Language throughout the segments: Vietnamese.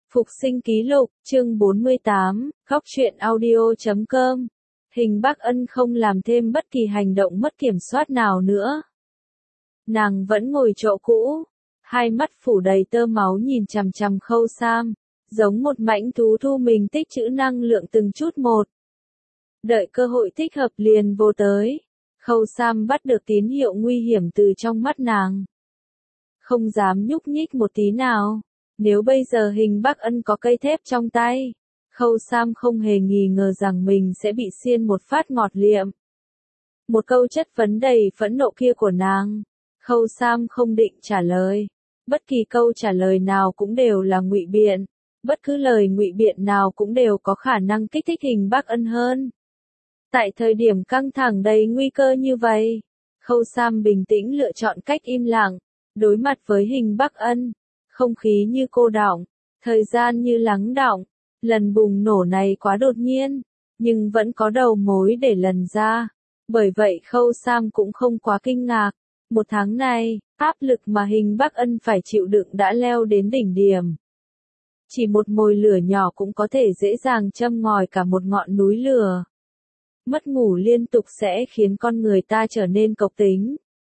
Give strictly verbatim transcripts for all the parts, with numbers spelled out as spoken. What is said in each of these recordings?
Phục sinh ký lục, chương bốn mươi tám, góc truyện audio chấm com. Hình Bắc Ân không làm thêm bất kỳ hành động mất kiểm soát nào nữa. Nàng vẫn ngồi chỗ cũ, hai mắt phủ đầy tơ máu nhìn chằm chằm Khâu Sam, giống một mãnh thú thu mình tích trữ năng lượng từng chút một. Đợi cơ hội thích hợp liền vô tới, Khâu Sam bắt được tín hiệu nguy hiểm từ trong mắt nàng. Không dám nhúc nhích một tí nào. Nếu bây giờ Hình Bắc Ân có cây thép trong tay, Khâu Sam không hề nghi ngờ rằng mình sẽ bị xiên một phát ngọt liệm. Một câu chất vấn đầy phẫn nộ kia của nàng, Khâu Sam không định trả lời. Bất kỳ câu trả lời nào cũng đều là ngụy biện, bất cứ lời ngụy biện nào cũng đều có khả năng kích thích Hình Bắc Ân hơn. Tại thời điểm căng thẳng đầy nguy cơ như vậy, Khâu Sam bình tĩnh lựa chọn cách im lặng, đối mặt với Hình Bắc Ân. Không khí như cô đọng, thời gian như lắng đọng, lần bùng nổ này quá đột nhiên, nhưng vẫn có đầu mối để lần ra. Bởi vậy Khâu Sam cũng không quá kinh ngạc. Một tháng này, áp lực mà Hình Bắc Ân phải chịu đựng đã leo đến đỉnh điểm. Chỉ một mồi lửa nhỏ cũng có thể dễ dàng châm ngòi cả một ngọn núi lửa. Mất ngủ liên tục sẽ khiến con người ta trở nên cộc tính.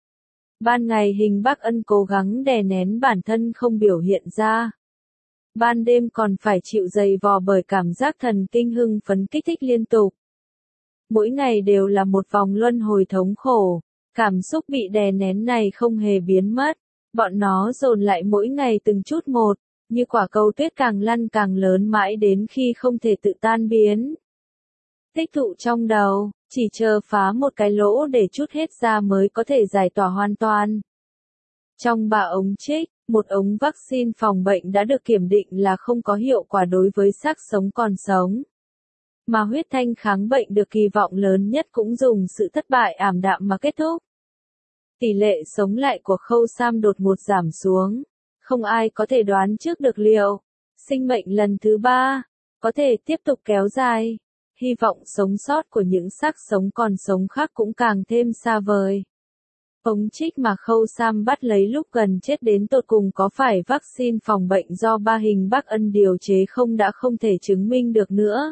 Ban ngày Hình Bắc Ân cố gắng đè nén bản thân không biểu hiện ra. Ban đêm còn phải chịu dày vò bởi cảm giác thần kinh hưng phấn kích thích liên tục. Mỗi ngày đều là một vòng luân hồi thống khổ, cảm xúc bị đè nén này không hề biến mất, bọn nó dồn lại mỗi ngày từng chút một, như quả cầu tuyết càng lăn càng lớn mãi đến khi không thể tự tan biến. Tích tụ trong đầu, chỉ chờ phá một cái lỗ để trút hết ra mới có thể giải tỏa hoàn toàn. Trong ba ống trích, một ống vaccine phòng bệnh đã được kiểm định là không có hiệu quả đối với xác sống còn sống. Mà huyết thanh kháng bệnh được kỳ vọng lớn nhất cũng dùng sự thất bại ảm đạm mà kết thúc. Tỷ lệ sống lại của Khâu Sam đột ngột giảm xuống. Không ai có thể đoán trước được liệu sinh mệnh lần thứ ba có thể tiếp tục kéo dài. Hy vọng sống sót của những xác sống còn sống khác cũng càng thêm xa vời. Ống trích mà Khâu Sam bắt lấy lúc gần chết đến tột cùng có phải vaccine phòng bệnh do ba Hình Bắc Ân điều chế không đã không thể chứng minh được nữa.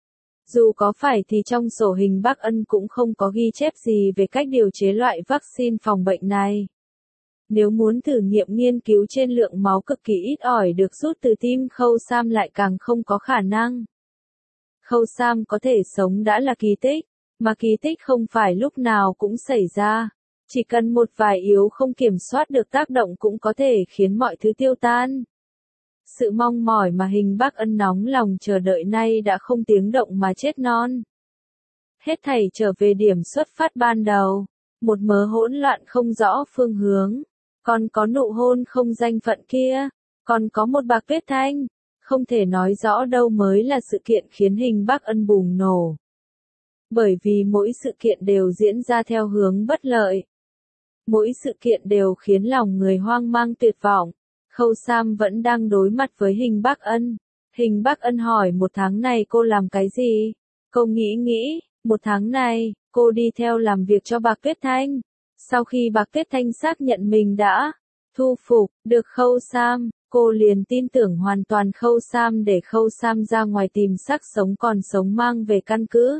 Dù có phải thì trong sổ Hình Bắc Ân cũng không có ghi chép gì về cách điều chế loại vaccine phòng bệnh này. Nếu muốn thử nghiệm nghiên cứu trên lượng máu cực kỳ ít ỏi được rút từ tim Khâu Sam lại càng không có khả năng. Khâu Sam có thể sống đã là kỳ tích, mà kỳ tích không phải lúc nào cũng xảy ra. Chỉ cần một vài yếu không kiểm soát được tác động cũng có thể khiến mọi thứ tiêu tan. Sự mong mỏi mà Hình Bắc Ân nóng lòng chờ đợi nay đã không tiếng động mà chết non. Hết thảy trở về điểm xuất phát ban đầu, một mớ hỗn loạn không rõ phương hướng, còn có nụ hôn không danh phận kia, còn có một bạc Tuyết Thanh. Không thể nói rõ đâu mới là sự kiện khiến Hình Bắc Ân bùng nổ. Bởi vì mỗi sự kiện đều diễn ra theo hướng bất lợi. Mỗi sự kiện đều khiến lòng người hoang mang tuyệt vọng. Khâu Sam vẫn đang đối mặt với Hình Bắc Ân. Hình Bắc Ân hỏi một tháng này cô làm cái gì? Cô nghĩ nghĩ, một tháng này, cô đi theo làm việc cho Bạc Tuyết Thanh. Sau khi Bạc Tuyết Thanh xác nhận mình đã thu phục được Khâu Sam, cô liền tin tưởng hoàn toàn Khâu Sam để Khâu Sam ra ngoài tìm xác sống còn sống mang về căn cứ.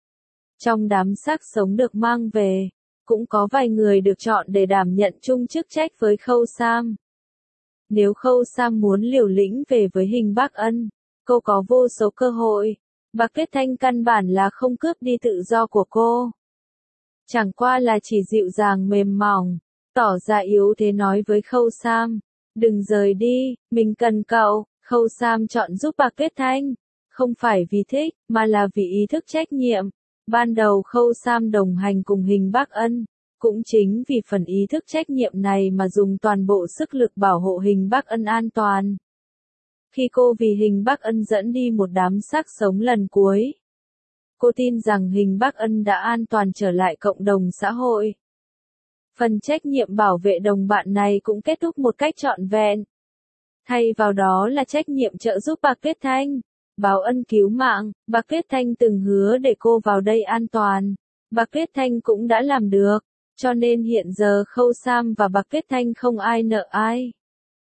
Trong đám xác sống được mang về, cũng có vài người được chọn để đảm nhận chung chức trách với Khâu Sam. Nếu Khâu Sam muốn liều lĩnh về với Hình Bắc Ân, cô có vô số cơ hội. Bạc Tuyết Thanh căn bản là không cướp đi tự do của cô. Chẳng qua là chỉ dịu dàng mềm mỏng, tỏ ra yếu thế nói với Khâu Sam. Đừng rời đi, mình cần cậu. Khâu Sam chọn giúp Bạc Tuyết Thanh. Không phải vì thích, mà là vì ý thức trách nhiệm. Ban đầu Khâu Sam đồng hành cùng Hình Bắc Ân. Cũng chính vì phần ý thức trách nhiệm này mà dùng toàn bộ sức lực bảo hộ Hình Bắc Ân an toàn. Khi cô vì Hình Bắc Ân dẫn đi một đám xác sống lần cuối, cô tin rằng Hình Bắc Ân đã an toàn trở lại cộng đồng xã hội. Phần trách nhiệm bảo vệ đồng bạn này cũng kết thúc một cách trọn vẹn. Thay vào đó là trách nhiệm trợ giúp Bạc Tuyết Thanh, báo ân cứu mạng. Bạc Tuyết Thanh từng hứa để cô vào đây an toàn. Bạc Tuyết Thanh cũng đã làm được, cho nên hiện giờ Khâu Sam và Bạc Tuyết Thanh không ai nợ ai.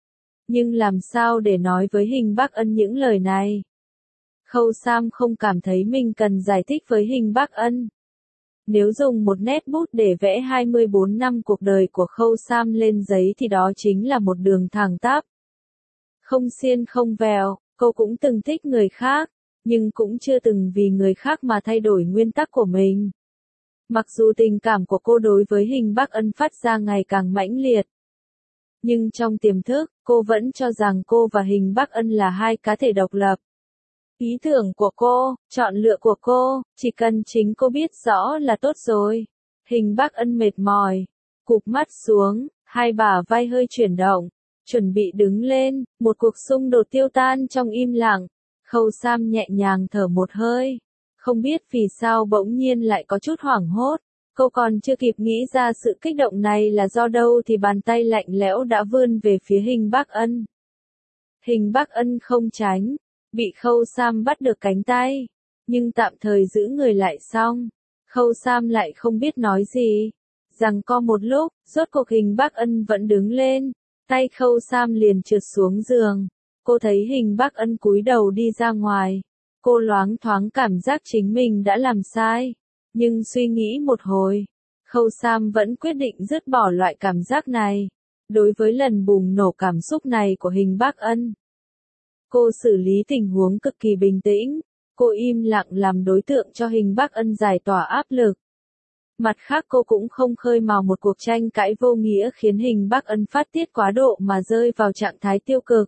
Nhưng làm sao để nói với Hình Bắc Ân những lời này? Khâu Sam không cảm thấy mình cần giải thích với Hình Bắc Ân. Nếu dùng một nét bút để vẽ hai mươi bốn năm cuộc đời của Khâu Sam lên giấy thì đó chính là một đường thẳng tắp. Không xiên không vẹo, cô cũng từng thích người khác, nhưng cũng chưa từng vì người khác mà thay đổi nguyên tắc của mình. Mặc dù tình cảm của cô đối với Hình Bắc Ân phát ra ngày càng mãnh liệt, nhưng trong tiềm thức, cô vẫn cho rằng cô và Hình Bắc Ân là hai cá thể độc lập. Ý tưởng của cô, chọn lựa của cô, chỉ cần chính cô biết rõ là tốt rồi. Hình Bắc Ân mệt mỏi, cụp mắt xuống, hai bả vai hơi chuyển động, chuẩn bị đứng lên, một cuộc xung đột tiêu tan trong im lặng. Khâu Sam nhẹ nhàng thở một hơi, không biết vì sao bỗng nhiên lại có chút hoảng hốt. Cô còn chưa kịp nghĩ ra sự kích động này là do đâu thì bàn tay lạnh lẽo đã vươn về phía Hình Bắc Ân. Hình Bắc Ân không tránh, bị Khâu Sam bắt được cánh tay, nhưng tạm thời giữ người lại xong. Khâu Sam lại không biết nói gì. Giằng co một lúc, rốt cuộc Hình Bắc Ân vẫn đứng lên, tay Khâu Sam liền trượt xuống giường. Cô thấy Hình Bắc Ân cúi đầu đi ra ngoài. Cô loáng thoáng cảm giác chính mình đã làm sai. Nhưng suy nghĩ một hồi, Khâu Sam vẫn quyết định dứt bỏ loại cảm giác này. Đối với lần bùng nổ cảm xúc này của Hình Bắc Ân, cô xử lý tình huống cực kỳ bình tĩnh. Cô im lặng làm đối tượng cho Hình Bắc Ân giải tỏa áp lực. Mặt khác cô cũng không khơi mào một cuộc tranh cãi vô nghĩa khiến Hình Bắc Ân phát tiết quá độ mà rơi vào trạng thái tiêu cực.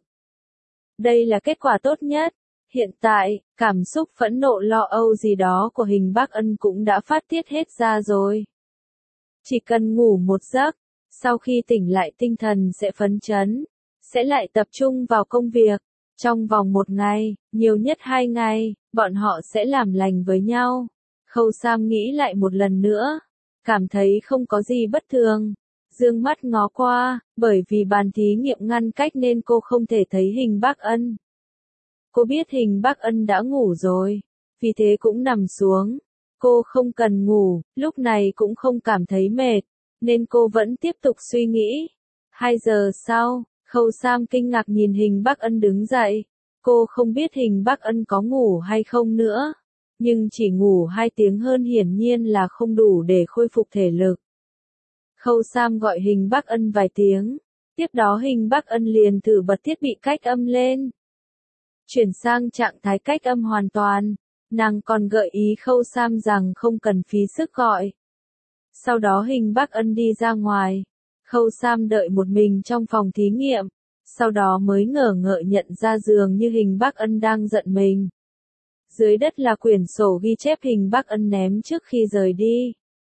Đây là kết quả tốt nhất. Hiện tại, cảm xúc phẫn nộ lo âu gì đó của Hình Bắc Ân cũng đã phát tiết hết ra rồi. Chỉ cần ngủ một giấc, sau khi tỉnh lại tinh thần sẽ phấn chấn, sẽ lại tập trung vào công việc. Trong vòng một ngày, nhiều nhất hai ngày, bọn họ sẽ làm lành với nhau. Khâu Sam nghĩ lại một lần nữa, cảm thấy không có gì bất thường. Dương mắt ngó qua, bởi vì bàn thí nghiệm ngăn cách nên cô không thể thấy Hình Bắc Ân. Cô biết Hình Bắc Ân đã ngủ rồi, vì thế cũng nằm xuống. Cô không cần ngủ, lúc này cũng không cảm thấy mệt, nên cô vẫn tiếp tục suy nghĩ. Hai giờ sau, Khâu Sam kinh ngạc nhìn Hình Bắc Ân đứng dậy. Cô không biết Hình Bắc Ân có ngủ hay không nữa, nhưng chỉ ngủ hai tiếng hơn hiển nhiên là không đủ để khôi phục thể lực. Khâu Sam gọi Hình Bắc Ân vài tiếng, tiếp đó Hình Bắc Ân liền thử bật thiết bị cách âm lên. Chuyển sang trạng thái cách âm hoàn toàn, nàng còn gợi ý Khâu Sam rằng không cần phí sức gọi. Sau đó Hình Bắc Ân đi ra ngoài, Khâu Sam đợi một mình trong phòng thí nghiệm, sau đó mới ngờ ngợ nhận ra dường như Hình Bắc Ân đang giận mình. Dưới đất là quyển sổ ghi chép Hình Bắc Ân ném trước khi rời đi.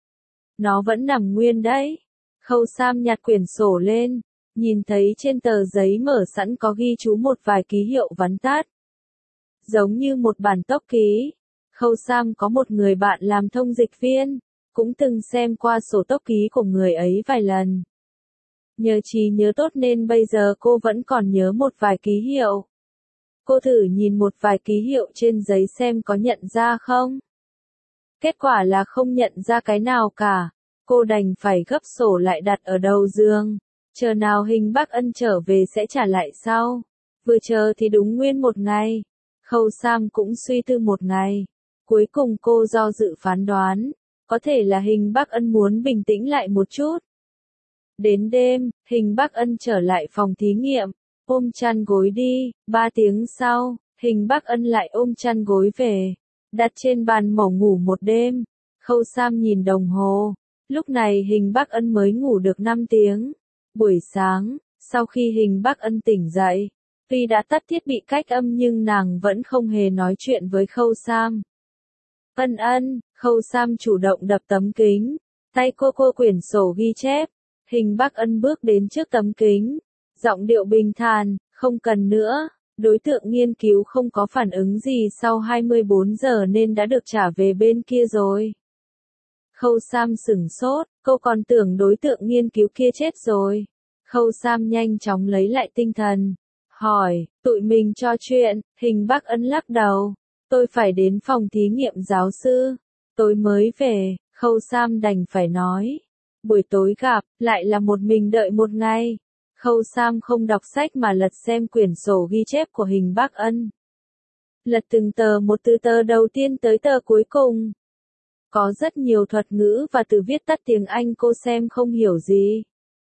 Nó vẫn nằm nguyên đấy. Khâu Sam nhặt quyển sổ lên, nhìn thấy trên tờ giấy mở sẵn có ghi chú một vài ký hiệu vắn tắt. Giống như một bản tốc ký. Khâu Sam có một người bạn làm thông dịch viên, cũng từng xem qua sổ tốc ký của người ấy vài lần. Nhờ trí nhớ tốt nên bây giờ cô vẫn còn nhớ một vài ký hiệu. Cô thử nhìn một vài ký hiệu trên giấy xem có nhận ra không. Kết quả là không nhận ra cái nào cả. Cô đành phải gấp sổ lại đặt ở đầu giường. Chờ nào Hình Bắc Ân trở về sẽ trả lại sau. Vừa chờ thì đúng nguyên một ngày. Khâu Sam cũng suy tư một ngày. Cuối cùng cô do dự phán đoán. Có thể là Hình Bắc Ân muốn bình tĩnh lại một chút. Đến đêm, Hình Bắc Ân trở lại phòng thí nghiệm. Ôm chăn gối đi. Ba tiếng sau, Hình Bắc Ân lại ôm chăn gối về. Đặt trên bàn mổ ngủ một đêm. Khâu Sam nhìn đồng hồ. Lúc này Hình Bắc Ân mới ngủ được năm tiếng. Buổi sáng, sau khi Hình Bắc Ân tỉnh dậy, tuy đã tắt thiết bị cách âm nhưng nàng vẫn không hề nói chuyện với Khâu Sam. Ân ân, Khâu Sam chủ động đập tấm kính. Tay cô cô quyển sổ ghi chép. Hình Bắc Ân bước đến trước tấm kính. Giọng điệu bình thản, không cần nữa. Đối tượng nghiên cứu không có phản ứng gì sau hai mươi bốn giờ nên đã được trả về bên kia rồi. Khâu Sam sửng sốt, cô còn tưởng đối tượng nghiên cứu kia chết rồi. Khâu Sam nhanh chóng lấy lại tinh thần. Hỏi, tụi mình cho chuyện, Hình Bắc Ân lắc đầu. Tôi phải đến phòng thí nghiệm giáo sư. Tôi mới về, Khâu Sam đành phải nói. Buổi tối gặp, lại là một mình đợi một ngày. Khâu Sam không đọc sách mà lật xem quyển sổ ghi chép của Hình Bắc Ân. Lật từng tờ một từ tờ đầu tiên tới tờ cuối cùng. Có rất nhiều thuật ngữ và từ viết tắt tiếng Anh cô xem không hiểu gì.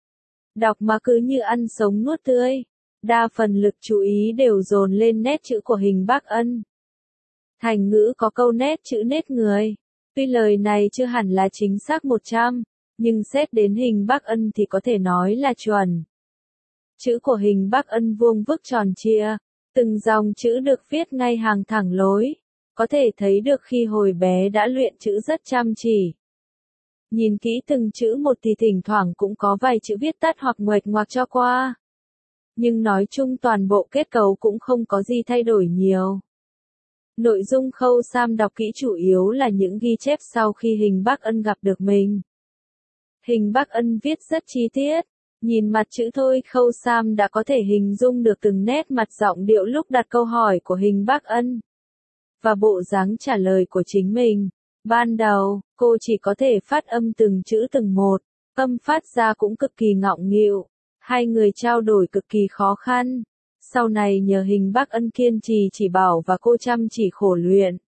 Đọc mà cứ như ăn sống nuốt tươi. Đa phần lực chú ý đều dồn lên nét chữ của Hình Bắc Ân. Thành ngữ có câu nét chữ nết người. Tuy lời này chưa hẳn là chính xác một trăm, nhưng xét đến Hình Bắc Ân thì có thể nói là chuẩn. Chữ của Hình Bắc Ân vuông vức tròn trịa, từng dòng chữ được viết ngay hàng thẳng lối, có thể thấy được khi hồi bé đã luyện chữ rất chăm chỉ. Nhìn kỹ từng chữ một thì thỉnh thoảng cũng có vài chữ viết tắt hoặc nguệch ngoạc cho qua. Nhưng nói chung toàn bộ kết cấu cũng không có gì thay đổi nhiều. Nội dung Khâu Sam đọc kỹ chủ yếu là những ghi chép sau khi Hình Bắc Ân gặp được mình. Hình Bắc Ân viết rất chi tiết, nhìn mặt chữ thôi Khâu Sam đã có thể hình dung được từng nét mặt giọng điệu lúc đặt câu hỏi của Hình Bắc Ân. Và bộ dáng trả lời của chính mình. Ban đầu, cô chỉ có thể phát âm từng chữ từng một, âm phát ra cũng cực kỳ ngọng nghịu. Hai người trao đổi cực kỳ khó khăn. Sau này nhờ Hình Bắc Ân kiên trì chỉ bảo và cô chăm chỉ khổ luyện.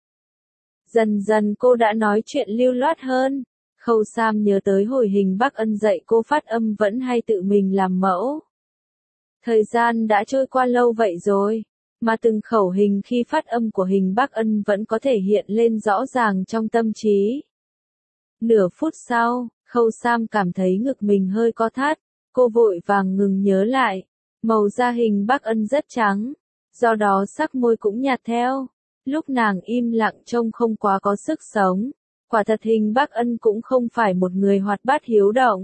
Dần dần cô đã nói chuyện lưu loát hơn. Khâu Sam nhớ tới hồi Hình Bắc Ân dạy cô phát âm vẫn hay tự mình làm mẫu. Thời gian đã trôi qua lâu vậy rồi, mà từng khẩu hình khi phát âm của Hình Bắc Ân vẫn có thể hiện lên rõ ràng trong tâm trí. Nửa phút sau, Khâu Sam cảm thấy ngực mình hơi co thắt, cô vội vàng ngừng nhớ lại. Màu da Hình Bắc Ân rất trắng, do đó sắc môi cũng nhạt theo. Lúc nàng im lặng trông không quá có sức sống. Quả thật Hình Bắc Ân cũng không phải một người hoạt bát hiếu động.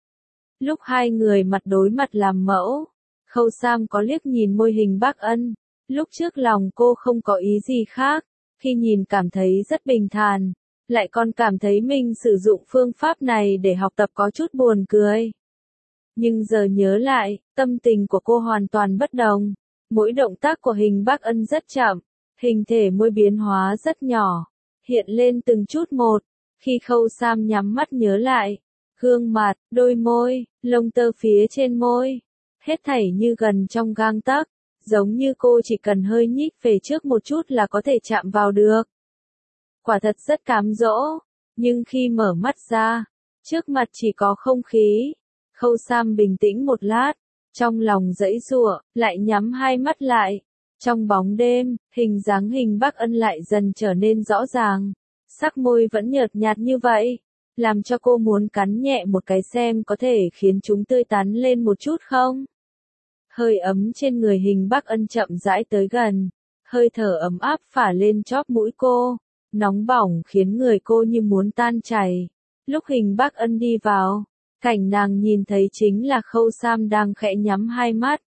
Lúc hai người mặt đối mặt làm mẫu, Khâu Sam có liếc nhìn môi Hình Bắc Ân. Lúc trước lòng cô không có ý gì khác, khi nhìn cảm thấy rất bình thản, lại còn cảm thấy mình sử dụng phương pháp này để học tập có chút buồn cười. Nhưng giờ nhớ lại, tâm tình của cô hoàn toàn bất đồng. Mỗi động tác của Hình Bắc Ân rất chậm, hình thể môi biến hóa rất nhỏ, hiện lên từng chút một. Khi Khâu Sam nhắm mắt nhớ lại, gương mặt, đôi môi, lông tơ phía trên môi, hết thảy như gần trong gang tấc, giống như cô chỉ cần hơi nhích về trước một chút là có thể chạm vào được. Quả thật rất cám dỗ, nhưng khi mở mắt ra, trước mặt chỉ có không khí. Khâu Sam bình tĩnh một lát, trong lòng giãy giụa, lại nhắm hai mắt lại. Trong bóng đêm, hình dáng Hình Bắc Ân lại dần trở nên rõ ràng. Sắc môi vẫn nhợt nhạt như vậy, làm cho cô muốn cắn nhẹ một cái xem có thể khiến chúng tươi tắn lên một chút không. Hơi ấm trên người Hình Bắc Ân chậm rãi tới gần, hơi thở ấm áp phả lên chóp mũi cô, nóng bỏng khiến người cô như muốn tan chảy. Lúc Hình Bắc Ân đi vào, cảnh nàng nhìn thấy chính là Khâu Sam đang khẽ nhắm hai mắt.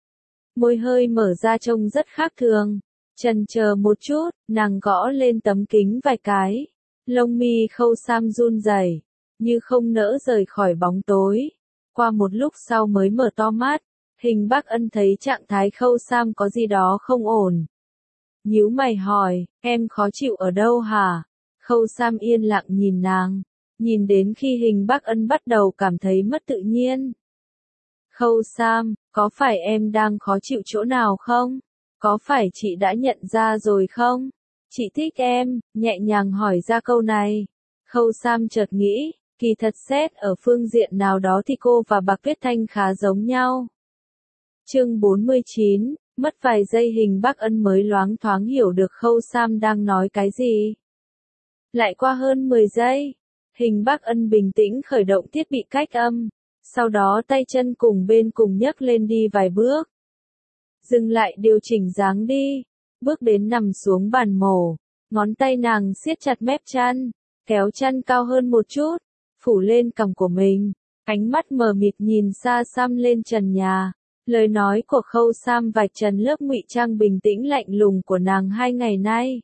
Môi hơi mở ra trông rất khác thường. Chần chờ một chút, nàng gõ lên tấm kính vài cái. Lông mi Khâu Sam run rẩy, như không nỡ rời khỏi bóng tối. Qua một lúc sau mới mở to mắt, Hình Bắc Ân thấy trạng thái Khâu Sam có gì đó không ổn. Nhíu mày hỏi, em khó chịu ở đâu hả? Khâu Sam yên lặng nhìn nàng, nhìn đến khi Hình Bắc Ân bắt đầu cảm thấy mất tự nhiên. Khâu Sam, có phải em đang khó chịu chỗ nào không? Có phải chị đã nhận ra rồi không? Chị thích em, nhẹ nhàng hỏi ra câu này. Khâu Sam chợt nghĩ, kỳ thật xét ở phương diện nào đó thì cô và Bạc Tuyết Thanh khá giống nhau. Chương bốn mươi chín, mất vài giây Hình Bắc Ân mới loáng thoáng hiểu được Khâu Sam đang nói cái gì. Lại qua hơn mười giây, Hình Bắc Ân bình tĩnh khởi động thiết bị cách âm, sau đó tay chân cùng bên cùng nhấc lên đi vài bước. Dừng lại điều chỉnh dáng đi, bước đến nằm xuống bàn mổ, ngón tay nàng siết chặt mép chăn, kéo chăn cao hơn một chút, phủ lên cằm của mình, ánh mắt mờ mịt nhìn xa xăm lên trần nhà. Lời nói của Khâu Sam vạch trần lớp ngụy trang bình tĩnh lạnh lùng của nàng hai ngày nay.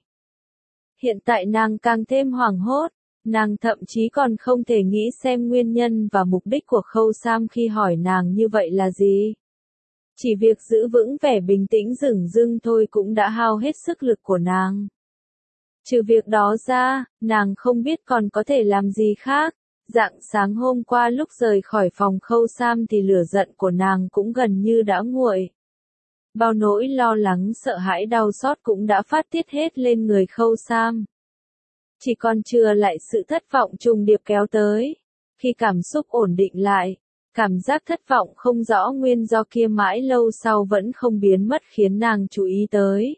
Hiện tại nàng càng thêm hoảng hốt, nàng thậm chí còn không thể nghĩ xem nguyên nhân và mục đích của Khâu Sam khi hỏi nàng như vậy là gì. Chỉ việc giữ vững vẻ bình tĩnh dửng dưng thôi cũng đã hao hết sức lực của nàng. Trừ việc đó ra, nàng không biết còn có thể làm gì khác. Rạng sáng hôm qua lúc rời khỏi phòng Khâu Sam thì lửa giận của nàng cũng gần như đã nguội. Bao nỗi lo lắng sợ hãi đau xót cũng đã phát tiết hết lên người Khâu Sam. Chỉ còn chừa lại sự thất vọng trùng điệp kéo tới. Khi cảm xúc ổn định lại, cảm giác thất vọng không rõ nguyên do kia mãi lâu sau vẫn không biến mất khiến nàng chú ý tới.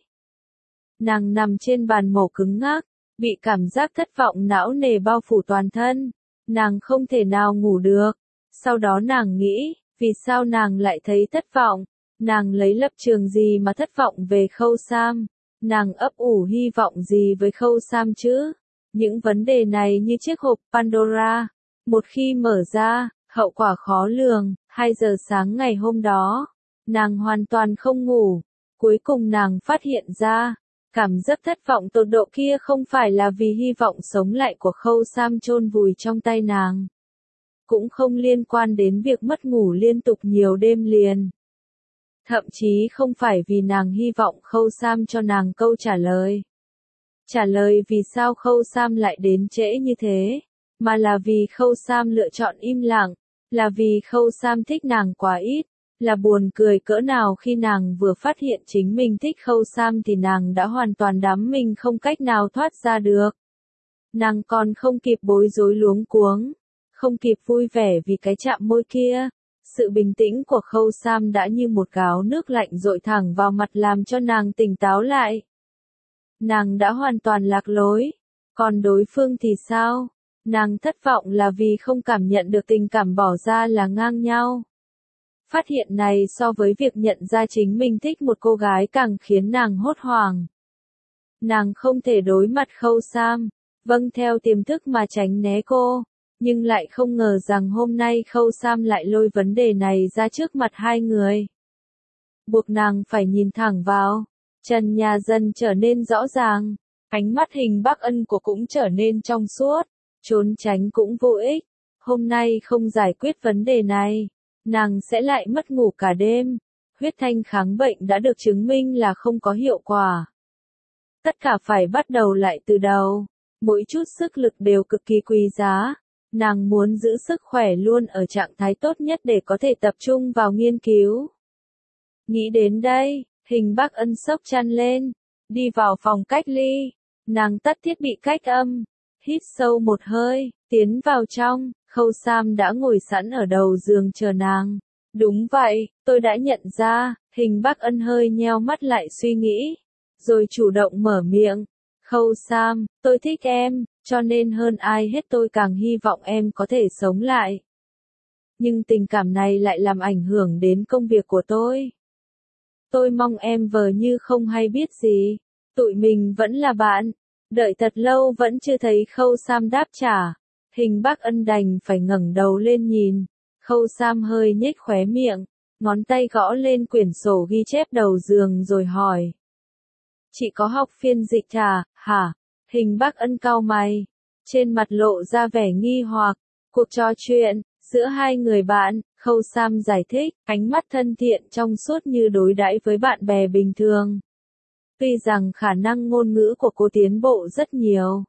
Nàng nằm trên bàn mổ cứng ngắc, bị cảm giác thất vọng não nề bao phủ toàn thân. Nàng không thể nào ngủ được. Sau đó nàng nghĩ, vì sao nàng lại thấy thất vọng? Nàng lấy lập trường gì mà thất vọng về Khâu Sam? Nàng ấp ủ hy vọng gì với Khâu Sam chứ? Những vấn đề này như chiếc hộp Pandora. Một khi mở ra, hậu quả khó lường. Hai giờ sáng ngày hôm đó, nàng hoàn toàn không ngủ. Cuối cùng nàng phát hiện ra, cảm giác thất vọng tột độ kia không phải là vì hy vọng sống lại của Khâu Sam chôn vùi trong tay nàng. Cũng không liên quan đến việc mất ngủ liên tục nhiều đêm liền. Thậm chí không phải vì nàng hy vọng Khâu Sam cho nàng câu trả lời. Trả lời vì sao Khâu Sam lại đến trễ như thế, mà là vì Khâu Sam lựa chọn im lặng, là vì Khâu Sam thích nàng quá ít. Là buồn cười cỡ nào khi nàng vừa phát hiện chính mình thích Khâu Sam thì nàng đã hoàn toàn đắm mình không cách nào thoát ra được. Nàng còn không kịp bối rối luống cuống, không kịp vui vẻ vì cái chạm môi kia. Sự bình tĩnh của Khâu Sam đã như một gáo nước lạnh dội thẳng vào mặt làm cho nàng tỉnh táo lại. Nàng đã hoàn toàn lạc lối. Còn đối phương thì sao? Nàng thất vọng là vì không cảm nhận được tình cảm bỏ ra là ngang nhau. Phát hiện này so với việc nhận ra chính mình thích một cô gái càng khiến nàng hốt hoảng. Nàng không thể đối mặt Khâu Sam, vâng theo tiềm thức mà tránh né cô, nhưng lại không ngờ rằng hôm nay Khâu Sam lại lôi vấn đề này ra trước mặt hai người. Buộc nàng phải nhìn thẳng vào, trần nhà dần trở nên rõ ràng, ánh mắt Hình Bắc Ân của cũng trở nên trong suốt, trốn tránh cũng vô ích, hôm nay không giải quyết vấn đề này. Nàng sẽ lại mất ngủ cả đêm. Huyết thanh kháng bệnh đã được chứng minh là không có hiệu quả. Tất cả phải bắt đầu lại từ đầu. Mỗi chút sức lực đều cực kỳ quý giá. Nàng muốn giữ sức khỏe luôn ở trạng thái tốt nhất để có thể tập trung vào nghiên cứu. Nghĩ đến đây, Hình Bắc Ân sốc chăn lên, đi vào phòng cách ly. Nàng tắt thiết bị cách âm, hít sâu một hơi, tiến vào trong. Khâu Sam đã ngồi sẵn ở đầu giường chờ nàng. Đúng vậy, tôi đã nhận ra. Hình Bắc Ân hơi nheo mắt lại suy nghĩ, rồi chủ động mở miệng. Khâu Sam, tôi thích em, cho nên hơn ai hết tôi càng hy vọng em có thể sống lại. Nhưng tình cảm này lại làm ảnh hưởng đến công việc của tôi. Tôi mong em vờ như không hay biết gì. Tụi mình vẫn là bạn. Đợi thật lâu vẫn chưa thấy Khâu Sam đáp trả. Hình Bắc Ân đành phải ngẩng đầu lên nhìn. Khâu Sam hơi nhếch khóe miệng, ngón tay gõ lên quyển sổ ghi chép đầu giường rồi hỏi. Chị có học phiên dịch à, hả? Hình Bắc Ân cau mày, trên mặt lộ ra vẻ nghi hoặc. Cuộc trò chuyện giữa hai người bạn, Khâu Sam giải thích, ánh mắt thân thiện trong suốt như đối đãi với bạn bè bình thường. Tuy rằng khả năng ngôn ngữ của cô tiến bộ rất nhiều,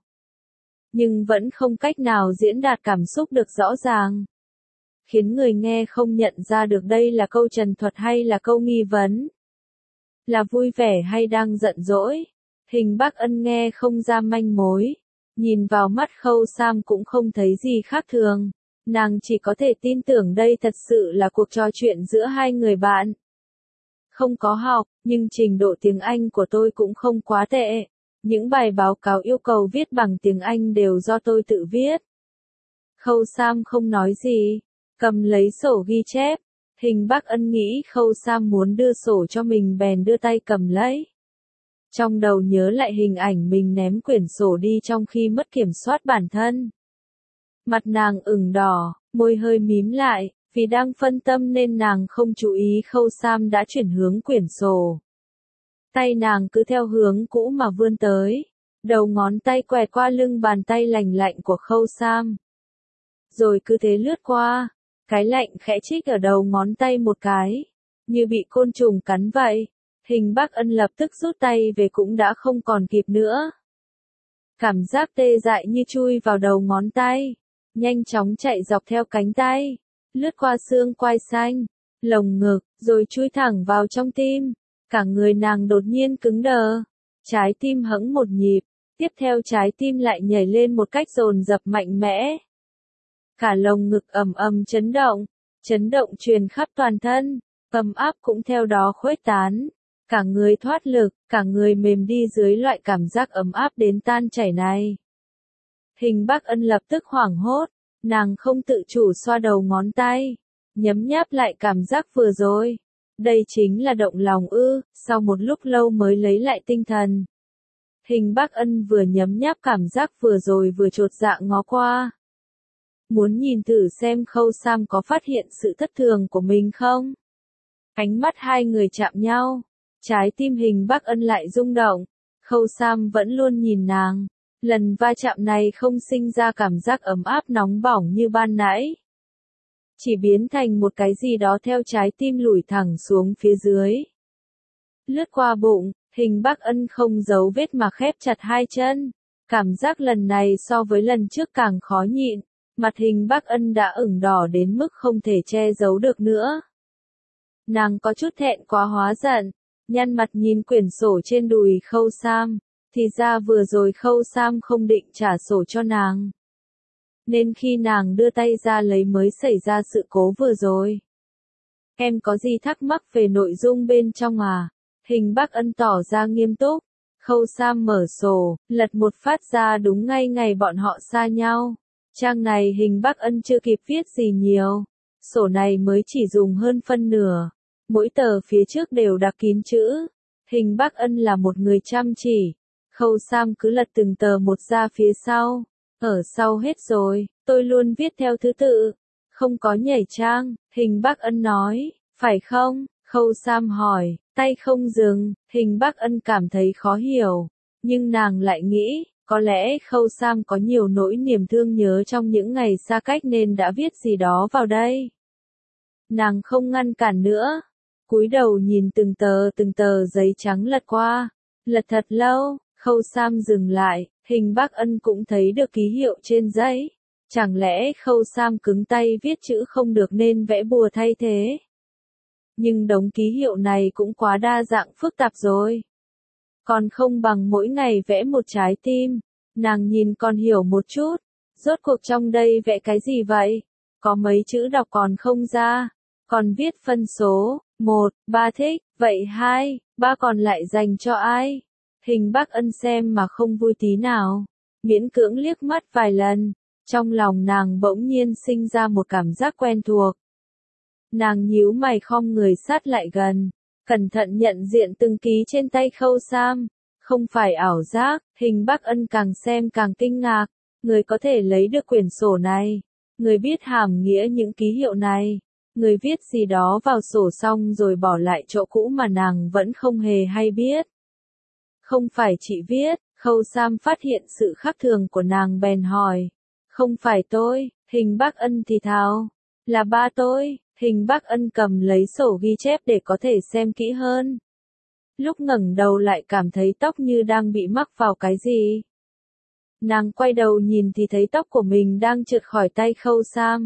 nhưng vẫn không cách nào diễn đạt cảm xúc được rõ ràng, khiến người nghe không nhận ra được đây là câu trần thuật hay là câu nghi vấn, là vui vẻ hay đang giận dỗi. Hình Bắc Ân nghe không ra manh mối, nhìn vào mắt Khâu Sam cũng không thấy gì khác thường, nàng chỉ có thể tin tưởng đây thật sự là cuộc trò chuyện giữa hai người bạn. Không có học, nhưng trình độ tiếng Anh của tôi cũng không quá tệ. Những bài báo cáo yêu cầu viết bằng tiếng Anh đều do tôi tự viết. Khâu Sam không nói gì, cầm lấy sổ ghi chép. Hình Bắc Ân nghĩ Khâu Sam muốn đưa sổ cho mình bèn đưa tay cầm lấy. Trong đầu nhớ lại hình ảnh mình ném quyển sổ đi trong khi mất kiểm soát bản thân. Mặt nàng ửng đỏ, môi hơi mím lại, vì đang phân tâm nên nàng không chú ý Khâu Sam đã chuyển hướng quyển sổ. Tay nàng cứ theo hướng cũ mà vươn tới, đầu ngón tay quẹt qua lưng bàn tay lành lạnh của Khâu Sam. Rồi cứ thế lướt qua, cái lạnh khẽ chích ở đầu ngón tay một cái, như bị côn trùng cắn vậy. Hình Bắc Ân lập tức rút tay về cũng đã không còn kịp nữa. Cảm giác tê dại như chui vào đầu ngón tay, nhanh chóng chạy dọc theo cánh tay, lướt qua xương quai xanh, lồng ngực, rồi chui thẳng vào trong tim. Cả người nàng đột nhiên cứng đờ, trái tim hẫng một nhịp, tiếp theo trái tim lại nhảy lên một cách dồn dập mạnh mẽ. Cả lồng ngực ầm ầm chấn động, chấn động truyền khắp toàn thân, ấm áp cũng theo đó khuếch tán. Cả người thoát lực, cả người mềm đi dưới loại cảm giác ấm áp đến tan chảy này. Hình Bắc Ân lập tức hoảng hốt, nàng không tự chủ xoa đầu ngón tay, nhấm nháp lại cảm giác vừa rồi. Đây chính là động lòng ư, sau một lúc lâu mới lấy lại tinh thần. Hình Bắc Ân vừa nhấm nháp cảm giác vừa rồi vừa chột dạ ngó qua. Muốn nhìn thử xem Khâu Sam có phát hiện sự thất thường của mình không? Ánh mắt hai người chạm nhau, trái tim Hình Bắc Ân lại rung động. Khâu Sam vẫn luôn nhìn nàng, lần va chạm này không sinh ra cảm giác ấm áp nóng bỏng như ban nãy, chỉ biến thành một cái gì đó theo trái tim lủi thẳng xuống phía dưới. Lướt qua bụng, Hình Bắc Ân không giấu vết mà khép chặt hai chân. Cảm giác lần này so với lần trước càng khó nhịn, mặt Hình Bắc Ân đã ửng đỏ đến mức không thể che giấu được nữa. Nàng có chút thẹn quá hóa giận, nhăn mặt nhìn quyển sổ trên đùi Khâu Sam, thì ra vừa rồi Khâu Sam không định trả sổ cho nàng. Nên khi nàng đưa tay ra lấy mới xảy ra sự cố vừa rồi. Em có gì thắc mắc về nội dung bên trong à? Hình Bắc Ân tỏ ra nghiêm túc. Khâu Sam mở sổ, lật một phát ra đúng ngay ngày bọn họ xa nhau. Trang này Hình Bắc Ân chưa kịp viết gì nhiều. Sổ này mới chỉ dùng hơn phân nửa. Mỗi tờ phía trước đều đặc kín chữ. Hình Bắc Ân là một người chăm chỉ. Khâu Sam cứ lật từng tờ một ra phía sau. Ở sau hết rồi, tôi luôn viết theo thứ tự. Không có nhảy trang, Hình Bắc Ân nói, phải không? Khâu Sam hỏi, tay không dừng, Hình Bắc Ân cảm thấy khó hiểu. Nhưng nàng lại nghĩ, có lẽ Khâu Sam có nhiều nỗi niềm thương nhớ trong những ngày xa cách nên đã viết gì đó vào đây. Nàng không ngăn cản nữa, cúi đầu nhìn từng tờ từng tờ giấy trắng lật qua, lật thật lâu. Khâu Sam dừng lại, Hình Bắc Ân cũng thấy được ký hiệu trên giấy. Chẳng lẽ Khâu Sam cứng tay viết chữ không được nên vẽ bùa thay thế? Nhưng đống ký hiệu này cũng quá đa dạng phức tạp rồi. Còn không bằng mỗi ngày vẽ một trái tim. Nàng nhìn còn hiểu một chút. Rốt cuộc trong đây vẽ cái gì vậy? Có mấy chữ đọc còn không ra. Còn viết phân số, một, ba thích, vậy hai, ba còn lại dành cho ai? Hình Bắc Ân xem mà không vui tí nào, miễn cưỡng liếc mắt vài lần, trong lòng nàng bỗng nhiên sinh ra một cảm giác quen thuộc. Nàng nhíu mày khom người sát lại gần, cẩn thận nhận diện từng ký trên tay Khâu Sam, không phải ảo giác. Hình Bắc Ân càng xem càng kinh ngạc, người có thể lấy được quyển sổ này, người biết hàm nghĩa những ký hiệu này, người viết gì đó vào sổ xong rồi bỏ lại chỗ cũ mà nàng vẫn không hề hay biết. Không phải chị viết, Khâu Sam phát hiện sự khác thường của nàng bèn hỏi. Không phải tôi, Hình Bắc Ân thì thào. Là ba tôi. Hình Bắc Ân cầm lấy sổ ghi chép để có thể xem kỹ hơn. Lúc ngẩng đầu lại cảm thấy tóc như đang bị mắc vào cái gì. Nàng quay đầu nhìn thì thấy tóc của mình đang trượt khỏi tay Khâu Sam.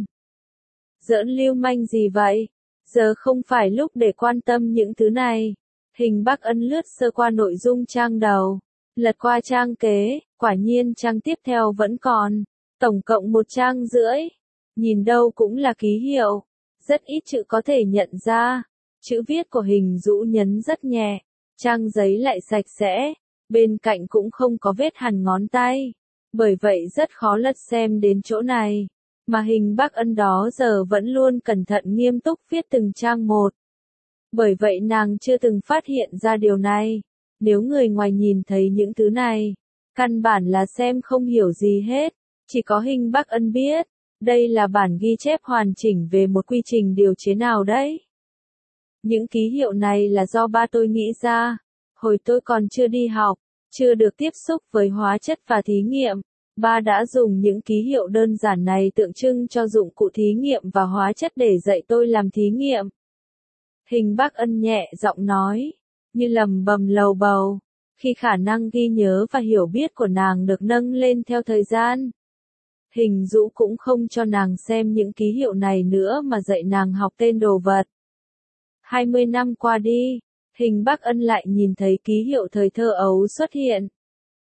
Giỡn lưu manh gì vậy? Giờ không phải lúc để quan tâm những thứ này. Hình Bắc Ân lướt sơ qua nội dung trang đầu, lật qua trang kế, quả nhiên trang tiếp theo vẫn còn, tổng cộng một trang rưỡi. Nhìn đâu cũng là ký hiệu, rất ít chữ có thể nhận ra. Chữ viết của Hình Dũ Nhấn rất nhẹ, trang giấy lại sạch sẽ, bên cạnh cũng không có vết hằn ngón tay, bởi vậy rất khó lật xem đến chỗ này. Mà Hình Bắc Ân đó giờ vẫn luôn cẩn thận nghiêm túc viết từng trang một. Bởi vậy nàng chưa từng phát hiện ra điều này. Nếu người ngoài nhìn thấy những thứ này, căn bản là xem không hiểu gì hết. Chỉ có Hình Bắc Ân biết, đây là bản ghi chép hoàn chỉnh về một quy trình điều chế nào đấy. Những ký hiệu này là do ba tôi nghĩ ra. Hồi tôi còn chưa đi học, chưa được tiếp xúc với hóa chất và thí nghiệm, ba đã dùng những ký hiệu đơn giản này tượng trưng cho dụng cụ thí nghiệm và hóa chất để dạy tôi làm thí nghiệm. Hình Bắc Ân nhẹ giọng nói, như lầm bầm lầu bầu, khi khả năng ghi nhớ và hiểu biết của nàng được nâng lên theo thời gian. Hình Dũ cũng không cho nàng xem những ký hiệu này nữa mà dạy nàng học tên đồ vật. hai mươi năm qua đi, Hình Bắc Ân lại nhìn thấy ký hiệu thời thơ ấu xuất hiện.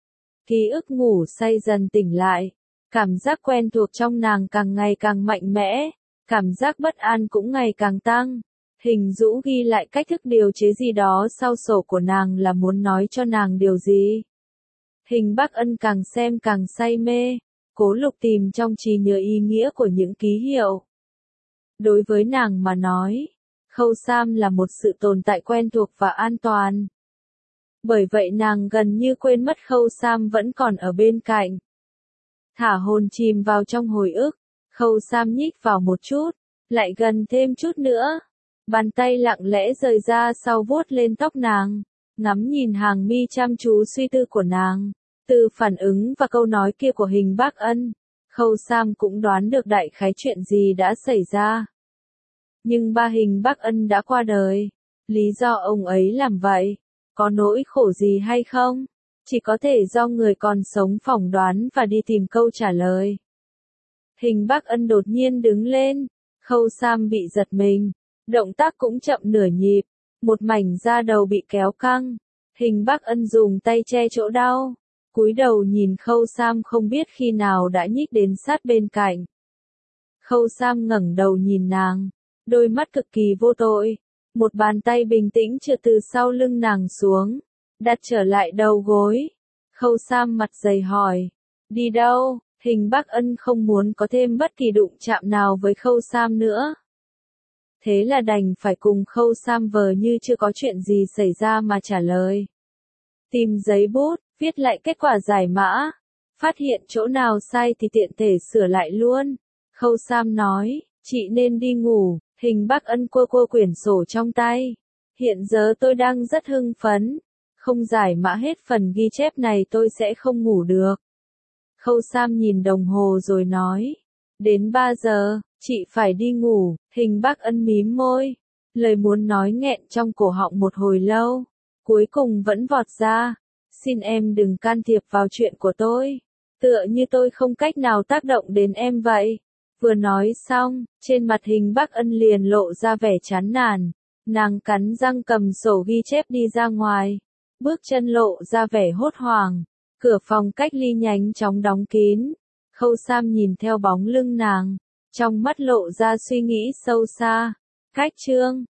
Ký ức ngủ say dần tỉnh lại, cảm giác quen thuộc trong nàng càng ngày càng mạnh mẽ, cảm giác bất an cũng ngày càng tăng. Hình Dũ ghi lại cách thức điều chế gì đó sau sổ của nàng là muốn nói cho nàng điều gì. Hình Bắc Ân càng xem càng say mê, cố lục tìm trong trí nhớ ý nghĩa của những ký hiệu. Đối với nàng mà nói, Khâu Sam là một sự tồn tại quen thuộc và an toàn. Bởi vậy nàng gần như quên mất Khâu Sam vẫn còn ở bên cạnh. Thả hồn chìm vào trong hồi ức, Khâu Sam nhích vào một chút, lại gần thêm chút nữa. Bàn tay lặng lẽ rời ra sau vuốt lên tóc nàng, ngắm nhìn hàng mi chăm chú suy tư của nàng. Từ phản ứng và câu nói kia của Hình Bắc Ân, Khâu Sam cũng đoán được đại khái chuyện gì đã xảy ra. Nhưng ba Hình Bắc Ân đã qua đời. Lý do ông ấy làm vậy, có nỗi khổ gì hay không? Chỉ có thể do người còn sống phỏng đoán và đi tìm câu trả lời. Hình Bắc Ân đột nhiên đứng lên, Khâu Sam bị giật mình, động tác cũng chậm nửa nhịp, một mảnh da đầu bị kéo căng. Hình Bắc Ân dùng tay che chỗ đau, cúi đầu nhìn Khâu Sam không biết khi nào đã nhích đến sát bên cạnh. Khâu Sam ngẩng đầu nhìn nàng, đôi mắt cực kỳ vô tội, một bàn tay bình tĩnh trượt từ sau lưng nàng xuống, đặt trở lại đầu gối. Khâu Sam mặt dày hỏi, đi đâu? Hình Bắc Ân không muốn có thêm bất kỳ đụng chạm nào với Khâu Sam nữa. Thế là đành phải cùng Khâu Sam vờ như chưa có chuyện gì xảy ra mà trả lời. Tìm giấy bút, viết lại kết quả giải mã, phát hiện chỗ nào sai thì tiện thể sửa lại luôn. Khâu Sam nói, chị nên đi ngủ. Hình Bắc Ân cua cua quyển sổ trong tay. Hiện giờ tôi đang rất hưng phấn. Không giải mã hết phần ghi chép này tôi sẽ không ngủ được. Khâu Sam nhìn đồng hồ rồi nói. Đến ba giờ, chị phải đi ngủ. Hình Bắc Ân mím môi. Lời muốn nói nghẹn trong cổ họng một hồi lâu. Cuối cùng vẫn vọt ra. Xin em đừng can thiệp vào chuyện của tôi. Tựa như tôi không cách nào tác động đến em vậy. Vừa nói xong, trên mặt Hình Bắc Ân liền lộ ra vẻ chán nản. Nàng cắn răng cầm sổ ghi chép đi ra ngoài. Bước chân lộ ra vẻ hốt hoảng. Cửa phòng cách ly nhanh chóng đóng kín. Khâu Sam nhìn theo bóng lưng nàng. Trong mắt lộ ra suy nghĩ sâu xa. Cách chương